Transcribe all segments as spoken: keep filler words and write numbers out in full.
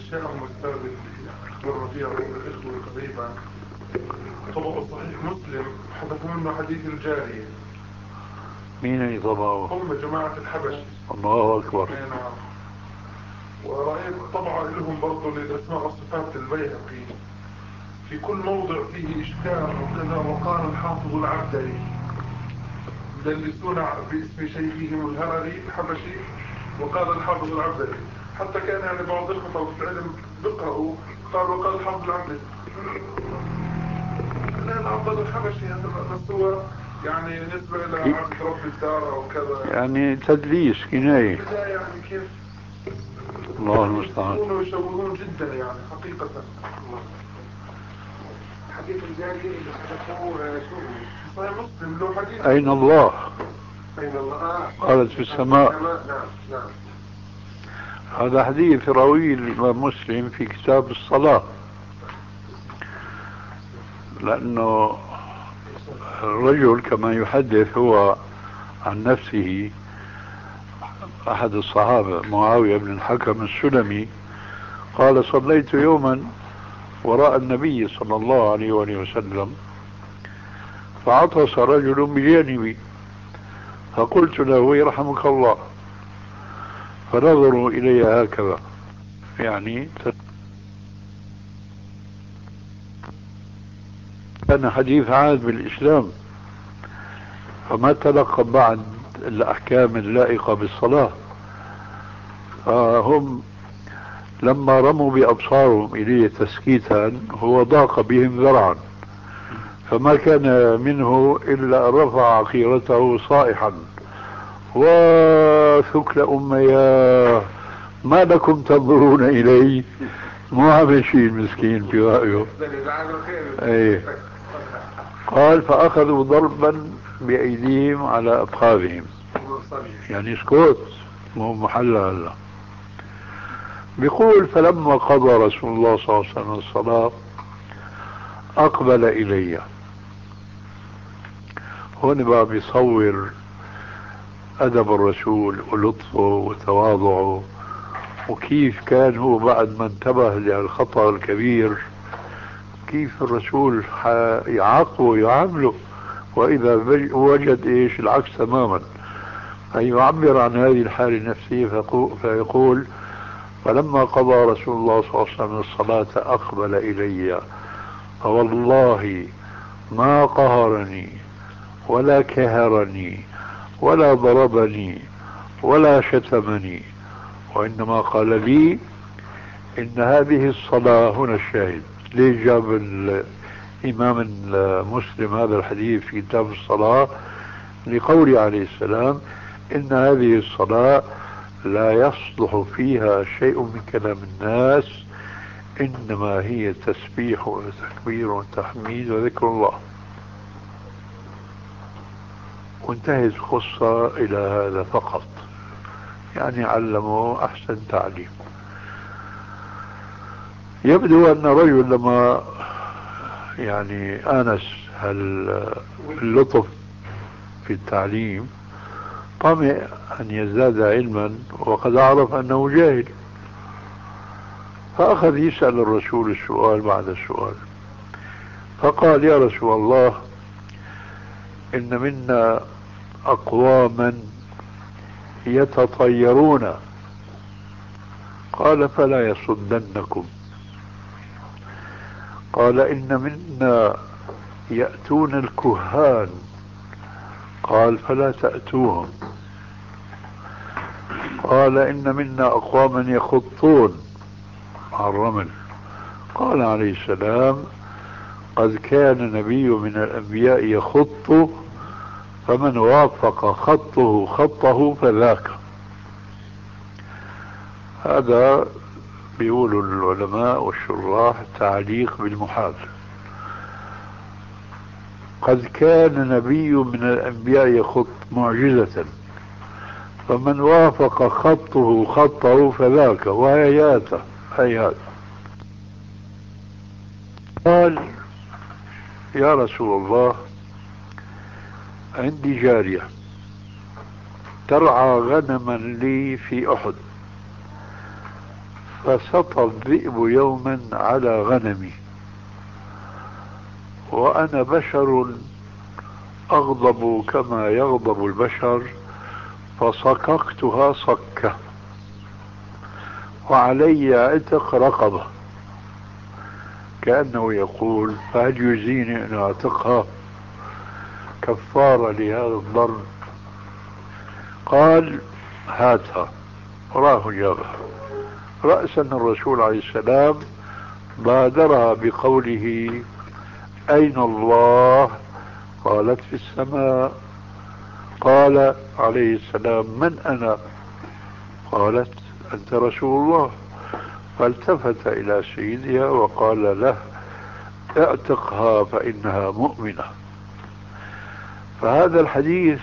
أشياء مستقبل أخبرنا فيها الإخوة قريبا. طبق صحيح مسلم حذفوا منه حديث الجارية. مين اللي طبعه؟ هم جماعة الحبش. الله أكبر. نعم. ورأيت طبعا لهم برضو للأسماء والصفات البيهقي في كل موضع فيه إشكال وكذا. وقال الحافظ العبدري دلسون باسم شيخهم الهرري الحبشي. وقال الحافظ العبدري حتى كان يعني بعض الخطأ في العلم بقرأوا قال وقال الحافظ العبدري لا العبد الحبشي هذا بس هو يعني نسبة إلى عبد رب الدار أو كذا يعني تدليس كناية. لا يعني كيف الله المستعان. يكونوا يشوهون جدا يعني حقيقة. حديث الجارية اللي حدثوه شو صحيح مسلم له حديث أين الله؟ أين الله؟ آه. قالت في السماء. نعم نعم. هذا حديث روي الإمام مسلم في كتاب الصلاة، لأنه الرجل كما يحدث هو عن نفسه أحد الصحابة معاوية بن الحكم السلمي قال صليت يوما وراء النبي صلى الله عليه وآله وسلم فعطس رجل بجانبي فقلت له يرحمك الله، فنظروا إلي هكذا يعني كان حديث عهد بالإسلام، فما تلقى بعد الأحكام اللائقة بالصلاة. فهم لما رموا بأبصارهم إليه تسكيتا هو ضاق بهم ذرعا، فما كان منه إلا رفع عقيرته صائحا وثكل أمياه ما لكم تنظرون إلي، مو عم شيء المسكين في رأيه. ايه. قال فأخذوا ضربا بأيديهم على أفخاذهم، يعني سكوت مو محل هلا. بيقول فلما قضى رسول الله صلى الله عليه وسلم الصلاة أقبل إلي. هون بقى بيصور أدب الرسول ولطفه وتواضعه وكيف كان هو بعد ما انتبه للخطأ الكبير كيف الرسول يعاقبه ويعامله، وإذا وجد إيش العكس تماما. أي يعبر عن هذه الحالة النفسية فيقول فلما قضى رسول الله صلى الله عليه وسلم الصلاة أقبل إلي فوالله ما قهرني ولا كهرني ولا ضربني ولا شتمني، وإنما قال لي إن هذه الصلاة هنا الشاهد. ليه جاب الإمام المسلم هذا الحديث في كتاب الصلاة؟ لقوله عليه السلام إن هذه الصلاة لا يصلح فيها شيء من كلام الناس إنما هي تسبيح وتكبير وتحميد وذكر الله. وانتهت القصة إلى هذا فقط، يعني علموا أحسن تعليم. يبدو أن رجل لما يعني آنس اللطف في التعليم طمع أن يزداد علما وقد عرف أنه جاهل، فأخذ يسأل الرسول السؤال بعد السؤال، فقال يا رسول الله إن منا أقواما يتطيرون. قال فلا يصدنكم. قال إن منا يأتون الكهان. قال فلا تأتوهم. قال إن منا أقواما يخطون على الرمل. قال عليه السلام قد كان نبي من الأنبياء يخط فمن وافق خطه خطه فذاك. هذا بيقولوا العلماء والشراح تعليق بالمحال. قد كان نبي من الأنبياء يخط معجزة فمن وافق خطه خطه فذاك وهياته هيات. قال يا رسول الله عندي جارية ترعى غنما لي في أحد، فسطى الذئب يوما على غنمي وأنا بشر أغضب كما يغضب البشر، فصككتها صكة وعلي عتق رقبة، كأنه يقول فهل يجزيني أن أعتقها كفارة لهذا الضرب؟ قال هاتها، راه جابها. رأسا الرسول عليه السلام بادرها بقوله أين الله؟ قالت في السماء. قال عليه السلام من أنا؟ قالت أنت رسول الله. فالتفت إلى سيدها وقال له اعتقها فإنها مؤمنة. فهذا الحديث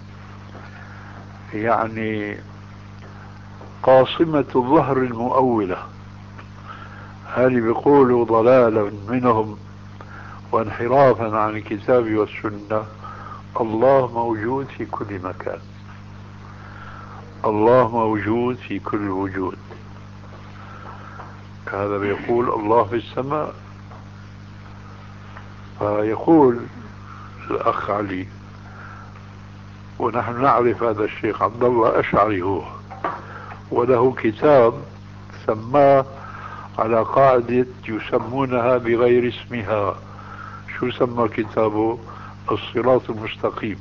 يعني قاصمة الظهر المؤولة، هل بيقولوا ضلالا منهم وانحرافا عن الكتاب والسنة. الله موجود في كل مكان، الله موجود في كل وجود. هذا بيقول الله في السماء، فيقول الأخ علي، ونحن نعرف هذا الشيخ عبد الله أشعري هو، وله كتاب سماه على قاعدة يسمونها بغير اسمها. شو سمى كتابه؟ الصراط المستقيم.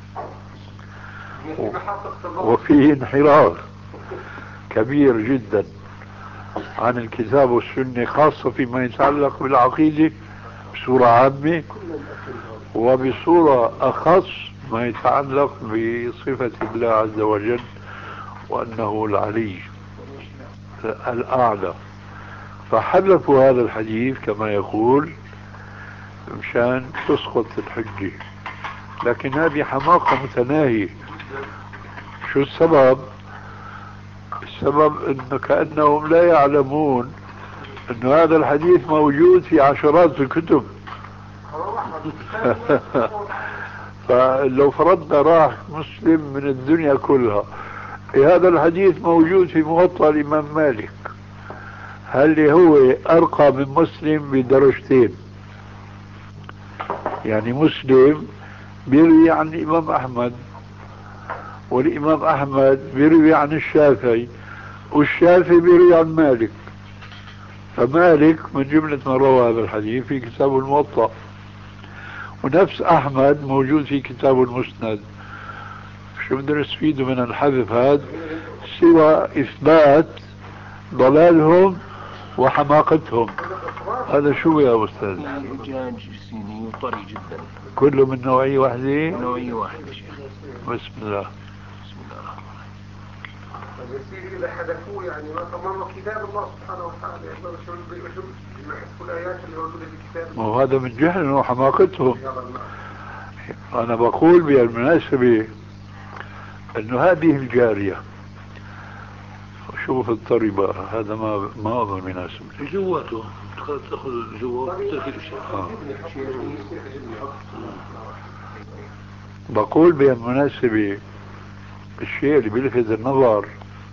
وفيه انحراف كبير جدا عن الكتاب والسنة، خاصة فيما يتعلق بالعقيدة بصورة عامة، وبصورة أخص ما يتعلق بصفة الله عز وجل وأنه العلي الأعلى. فحذفوا هذا الحديث كما يقول مشان تسقط الحجة، لكن هذه حماقة متناهية. شو السبب؟ السبب انه كأنهم لا يعلمون انه هذا الحديث موجود في عشرات الكتب. فلو فرضنا راح مسلم من الدنيا كلها هذا الحديث موجود في موطأ الإمام مالك، هل هو أرقى من مسلم بدرجتين؟ يعني مسلم بيروي عن الإمام أحمد، والإمام أحمد بيروي عن الشافعي، والشافعي بيروي عن مالك، فمالك من جملة من روى هذا الحديث في كتاب الموطأ، ونفس أحمد موجود في كتاب المسند. شو بدنا نستفيد من الحذف هذا سوى إثبات ضلالهم وحماقتهم؟ هذا شو يا أستاذ؟ دجاج صيني وطري جدا، كله من نوعية واحدة؟ نوعية واحدة شيخ. بسم الله. بسم الله الرحمن الرحيم. يصير إذا حذفوه يعني ما تمر كتاب الله سبحانه وتعالى، يعني شو شو يحذفوا الآيات اللي موجودة في كتاب الله. وهذا من جهلهم وحماقتهم. أنا بقول بالمناسبة إنه هذه الجارية، شوف الطريبة، هذا ما ما أظن مناسب جواته تاخذ جوات آه. بقول بالمناسبة الشيء اللي بيلفت النظر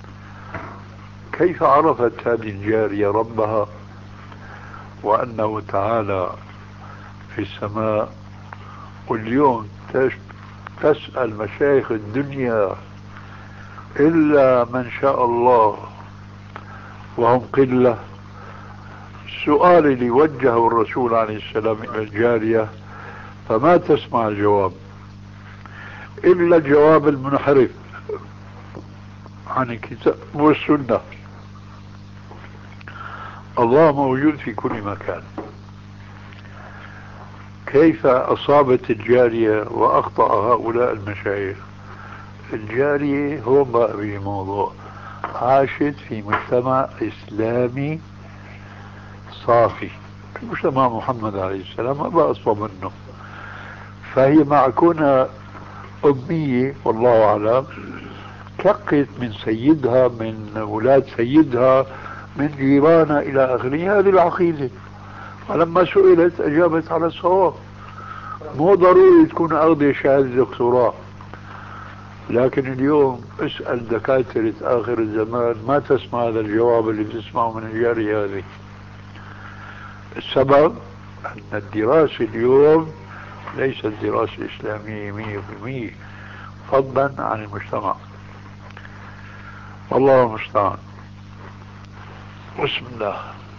كيف عرفت هذه الجارية ربها وأنه تعالى في السماء، واليوم تسأل مشايخ الدنيا إلا من شاء الله وهم قلة. السؤال اللي وجهه الرسول عليه السلام إلى الجارية فما تسمع الجواب إلا الجواب المنحرف عن الكتاب والسنة. الله موجود في كل مكان. كيف أصابت الجارية وأخطأ هؤلاء المشايخ؟ الجارية هو بقى بموضوع عاشت في مجتمع إسلامي صافي، مجتمع محمد عليه السلام ما بقى أصفى منه، فهي مع كونها أمية والله أعلم تلقت من سيدها، من أولاد سيدها، من جيرانها إلى آخره هذه العقيدة، ولما سئلت أجابت على الصواب. مو ضروري تكون أخذ شهادة دكتوراه، لكن اليوم اسأل دكاترة آخر الزمان ما تسمع هذا الجواب اللي بتسمعه من الجارية هذه. السبب أن الدراسة اليوم ليست دراسة إسلامية مية بالمية، فضلا عن المجتمع. والله المستعان. بسم الله.